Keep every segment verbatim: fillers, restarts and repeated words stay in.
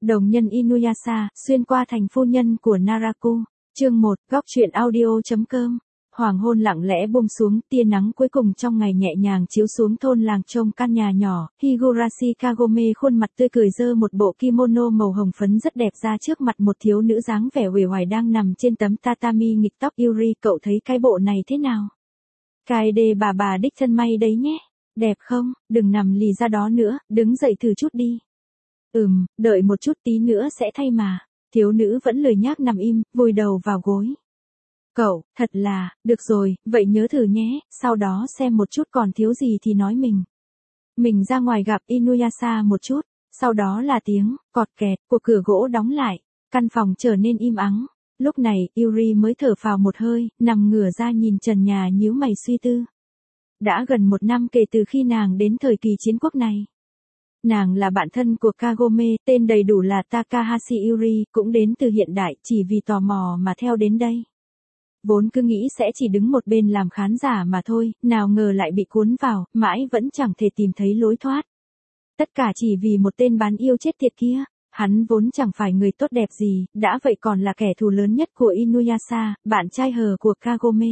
Đồng nhân Inuyasha, xuyên qua thành phu nhân của Naraku. Chương một, góc truyện audio.com. Hoàng hôn lặng lẽ buông xuống, tia nắng cuối cùng trong ngày nhẹ nhàng chiếu xuống thôn làng trông căn nhà nhỏ. Higurashi Kagome khuôn mặt tươi cười giơ một bộ kimono màu hồng phấn rất đẹp ra trước mặt một thiếu nữ dáng vẻ uể oải đang nằm trên tấm tatami nghịch tóc. Yuri, cậu thấy cái bộ này thế nào? Kaede bà bà đích thân may đấy nhé. Đẹp không? Đừng nằm lì ra đó nữa, đứng dậy thử chút đi. Ừm, đợi một chút tí nữa sẽ thay mà. Thiếu nữ vẫn lười nhác nằm im, vùi đầu vào gối. Cậu, thật là, được rồi, vậy nhớ thử nhé, sau đó xem một chút còn thiếu gì thì nói mình. Mình ra ngoài gặp Inuyasha một chút, sau đó là tiếng, cọt kẹt, của cửa gỗ đóng lại, căn phòng trở nên im ắng. Lúc này, Yuri mới thở phào một hơi, nằm ngửa ra nhìn trần nhà nhíu mày suy tư. Đã gần một năm kể từ khi nàng đến thời kỳ chiến quốc này. Nàng là bạn thân của Kagome, tên đầy đủ là Takahashi Yuri, cũng đến từ hiện đại, chỉ vì tò mò mà theo đến đây. Vốn cứ nghĩ sẽ chỉ đứng một bên làm khán giả mà thôi, nào ngờ lại bị cuốn vào, mãi vẫn chẳng thể tìm thấy lối thoát. Tất cả chỉ vì một tên bán yêu chết tiệt kia. Hắn vốn chẳng phải người tốt đẹp gì, đã vậy còn là kẻ thù lớn nhất của Inuyasha, bạn trai hờ của Kagome.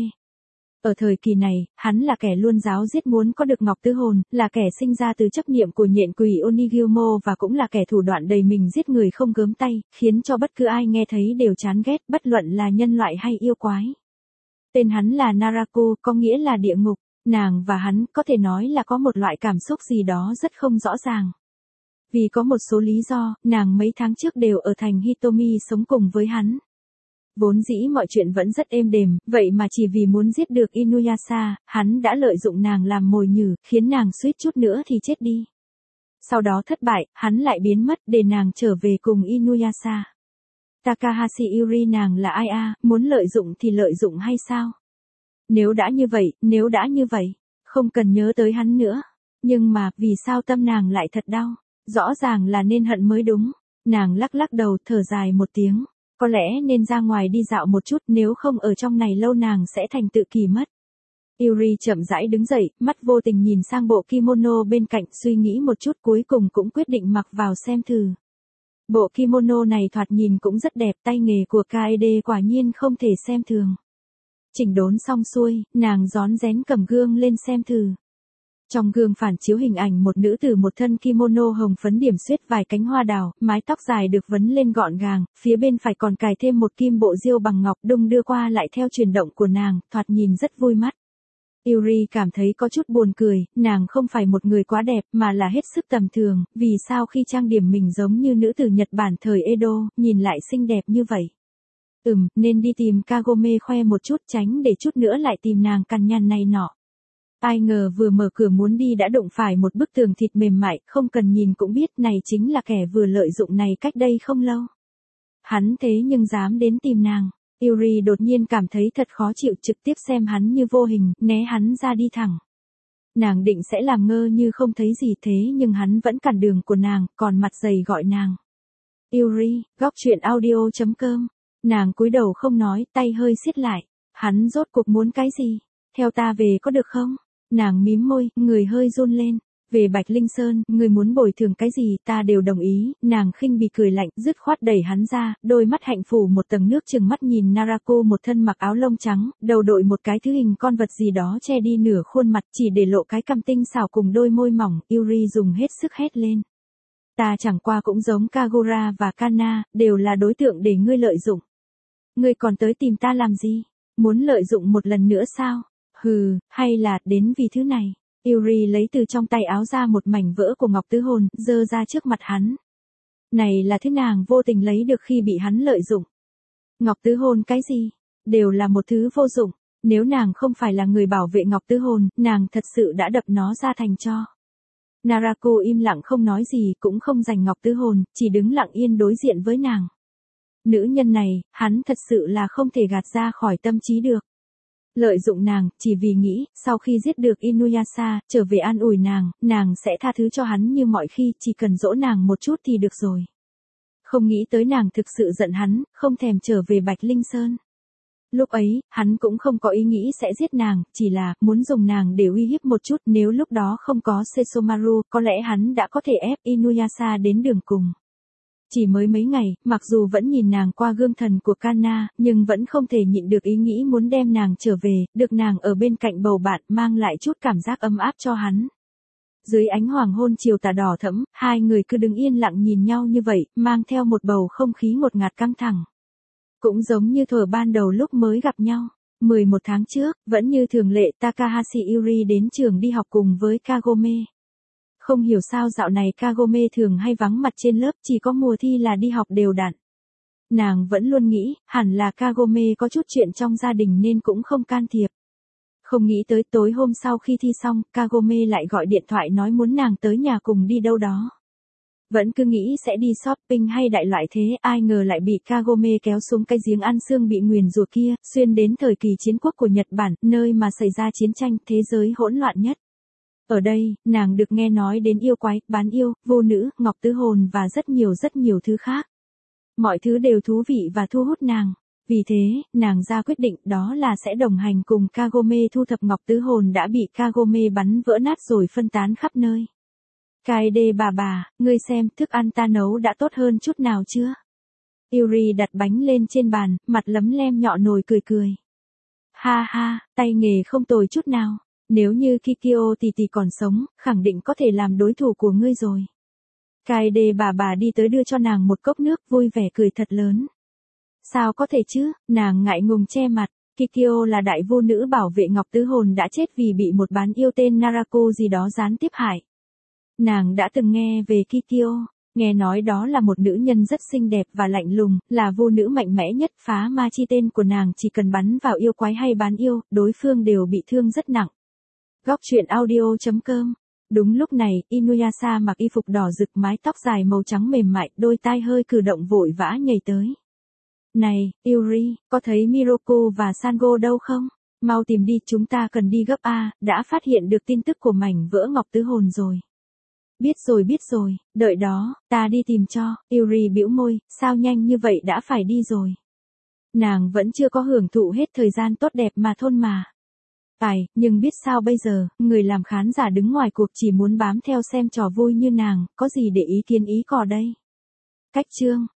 Ở thời kỳ này, hắn là kẻ luôn giáo giết muốn có được ngọc tứ hồn, là kẻ sinh ra từ chấp niệm của nhện quỷ Onigyomo và cũng là kẻ thủ đoạn đầy mình giết người không gớm tay, khiến cho bất cứ ai nghe thấy đều chán ghét, bất luận là nhân loại hay yêu quái. Tên hắn là Naraku, có nghĩa là địa ngục. Nàng và hắn có thể nói là có một loại cảm xúc gì đó rất không rõ ràng. Vì có một số lý do, nàng mấy tháng trước đều ở thành Hitomi sống cùng với hắn. Vốn dĩ mọi chuyện vẫn rất êm đềm, vậy mà chỉ vì muốn giết được Inuyasha, hắn đã lợi dụng nàng làm mồi nhử, khiến nàng suýt chút nữa thì chết đi. Sau đó thất bại, hắn lại biến mất để nàng trở về cùng Inuyasha. Takahashi Yuri, nàng là ai a, muốn lợi dụng thì lợi dụng hay sao? Nếu đã như vậy, nếu đã như vậy, không cần nhớ tới hắn nữa. Nhưng mà, vì sao tâm nàng lại thật đau? Rõ ràng là nên hận mới đúng. Nàng lắc lắc đầu, thở dài một tiếng. Có lẽ nên ra ngoài đi dạo một chút, nếu không ở trong này lâu nàng sẽ thành tự kỷ mất. Yuri chậm rãi đứng dậy, mắt vô tình nhìn sang bộ kimono bên cạnh, suy nghĩ một chút cuối cùng cũng quyết định mặc vào xem thử. Bộ kimono này thoạt nhìn cũng rất đẹp, tay nghề của Kaede quả nhiên không thể xem thường. Chỉnh đốn xong xuôi, nàng rón rén cầm gương lên xem thử. Trong gương phản chiếu hình ảnh một nữ tử một thân kimono hồng phấn điểm xuyết vài cánh hoa đào, mái tóc dài được vấn lên gọn gàng, phía bên phải còn cài thêm một kim bộ diêu bằng ngọc đung đưa qua lại theo chuyển động của nàng, thoạt nhìn rất vui mắt. Yuri cảm thấy có chút buồn cười, nàng không phải một người quá đẹp mà là hết sức tầm thường, vì sao khi trang điểm mình giống như nữ tử Nhật Bản thời Edo, nhìn lại xinh đẹp như vậy. Ừm, nên đi tìm Kagome khoe một chút tránh để chút nữa lại tìm nàng cằn nhằn này nọ. Ai ngờ vừa mở cửa muốn đi đã đụng phải một bức tường thịt mềm mại, không cần nhìn cũng biết này chính là kẻ vừa lợi dụng này cách đây không lâu. Hắn thế nhưng dám đến tìm nàng. Yuri đột nhiên cảm thấy thật khó chịu, trực tiếp xem hắn như vô hình, né hắn ra đi thẳng. Nàng định sẽ làm ngơ như không thấy gì thế nhưng hắn vẫn cản đường của nàng, còn mặt dày gọi nàng. Yuri, góc truyện audio.com. Nàng cúi đầu không nói, tay hơi siết lại. Hắn rốt cuộc muốn cái gì? Theo ta về có được không? Nàng mím môi, người hơi run lên. Về Bạch Linh Sơn, người muốn bồi thường cái gì ta đều đồng ý. Nàng khinh bỉ cười lạnh, dứt khoát đẩy hắn ra, đôi mắt hạnh phủ một tầng nước chừng mắt nhìn Naraku một thân mặc áo lông trắng, đầu đội một cái thứ hình con vật gì đó che đi nửa khuôn mặt, chỉ để lộ cái cằm tinh xảo cùng đôi môi mỏng. Yuri dùng hết sức hét lên. Ta chẳng qua cũng giống Kagura và Kana, đều là đối tượng để ngươi lợi dụng. Ngươi còn tới tìm ta làm gì? Muốn lợi dụng một lần nữa sao? Hừ, hay là, đến vì thứ này. Yuri lấy từ trong tay áo ra một mảnh vỡ của ngọc tứ hồn, giơ ra trước mặt hắn. Này là thứ nàng vô tình lấy được khi bị hắn lợi dụng. Ngọc tứ hồn cái gì? Đều là một thứ vô dụng. Nếu nàng không phải là người bảo vệ ngọc tứ hồn, nàng thật sự đã đập nó ra thành tro. Naraku im lặng không nói gì, cũng không giành ngọc tứ hồn, chỉ đứng lặng yên đối diện với nàng. Nữ nhân này, hắn thật sự là không thể gạt ra khỏi tâm trí được. Lợi dụng nàng, chỉ vì nghĩ, sau khi giết được Inuyasha, trở về an ủi nàng, nàng sẽ tha thứ cho hắn như mọi khi, chỉ cần dỗ nàng một chút thì được rồi. Không nghĩ tới nàng thực sự giận hắn, không thèm trở về Bạch Linh Sơn. Lúc ấy, hắn cũng không có ý nghĩ sẽ giết nàng, chỉ là, muốn dùng nàng để uy hiếp một chút, nếu lúc đó không có Sesomaru, có lẽ hắn đã có thể ép Inuyasha đến đường cùng. Chỉ mới mấy ngày, mặc dù vẫn nhìn nàng qua gương thần của Kana, nhưng vẫn không thể nhịn được ý nghĩ muốn đem nàng trở về, được nàng ở bên cạnh bầu bạn mang lại chút cảm giác ấm áp cho hắn. Dưới ánh hoàng hôn chiều tà đỏ thẫm, hai người cứ đứng yên lặng nhìn nhau như vậy, mang theo một bầu không khí ngột ngạt căng thẳng. Cũng giống như thuở ban đầu lúc mới gặp nhau. mười một tháng trước, vẫn như thường lệ Takahashi Yuri đến trường đi học cùng với Kagome. Không hiểu sao dạo này Kagome thường hay vắng mặt trên lớp, chỉ có mùa thi là đi học đều đặn. Nàng vẫn luôn nghĩ, hẳn là Kagome có chút chuyện trong gia đình nên cũng không can thiệp. Không nghĩ tới tối hôm sau khi thi xong, Kagome lại gọi điện thoại nói muốn nàng tới nhà cùng đi đâu đó. Vẫn cứ nghĩ sẽ đi shopping hay đại loại thế, ai ngờ lại bị Kagome kéo xuống cái giếng ăn xương bị nguyền rủa kia, xuyên đến thời kỳ chiến quốc của Nhật Bản, nơi mà xảy ra chiến tranh, thế giới hỗn loạn nhất. Ở đây, nàng được nghe nói đến yêu quái, bán yêu, vô nữ, ngọc tứ hồn và rất nhiều rất nhiều thứ khác. Mọi thứ đều thú vị và thu hút nàng. Vì thế, nàng ra quyết định đó là sẽ đồng hành cùng Kagome thu thập ngọc tứ hồn đã bị Kagome bắn vỡ nát rồi phân tán khắp nơi. Kaede bà bà, ngươi xem, thức ăn ta nấu đã tốt hơn chút nào chưa? Yuri đặt bánh lên trên bàn, mặt lấm lem nhọ nồi cười cười. Ha ha, tay nghề không tồi chút nào. Nếu như Kikyo tỷ tỷ còn sống, khẳng định có thể làm đối thủ của ngươi rồi. Kaede bà bà đi tới đưa cho nàng một cốc nước, vui vẻ cười thật lớn. Sao có thể chứ, nàng ngại ngùng che mặt. Kikyo là đại vô nữ bảo vệ ngọc tứ hồn đã chết vì bị một bán yêu tên Naraku gì đó gián tiếp hại. Nàng đã từng nghe về Kikyo, nghe nói đó là một nữ nhân rất xinh đẹp và lạnh lùng, là vô nữ mạnh mẽ nhất, phá ma chi tên của nàng chỉ cần bắn vào yêu quái hay bán yêu, đối phương đều bị thương rất nặng. Góc truyện audio chấm com. Đúng lúc này, Inuyasha mặc y phục đỏ rực, mái tóc dài màu trắng mềm mại, đôi tai hơi cử động vội vã nhảy tới. Này, Yuri, có thấy Miroku và Sango đâu không? Mau tìm đi, chúng ta cần đi gấp a, đã phát hiện được tin tức của mảnh vỡ ngọc tứ hồn rồi. Biết rồi biết rồi, đợi đó, ta đi tìm cho. Yuri bĩu môi, sao nhanh như vậy đã phải đi rồi. Nàng vẫn chưa có hưởng thụ hết thời gian tốt đẹp mà thôn mà. Phải, nhưng biết sao bây giờ, người làm khán giả đứng ngoài cuộc chỉ muốn bám theo xem trò vui như nàng, có gì để ý kiến ý cò đây. Cách chương.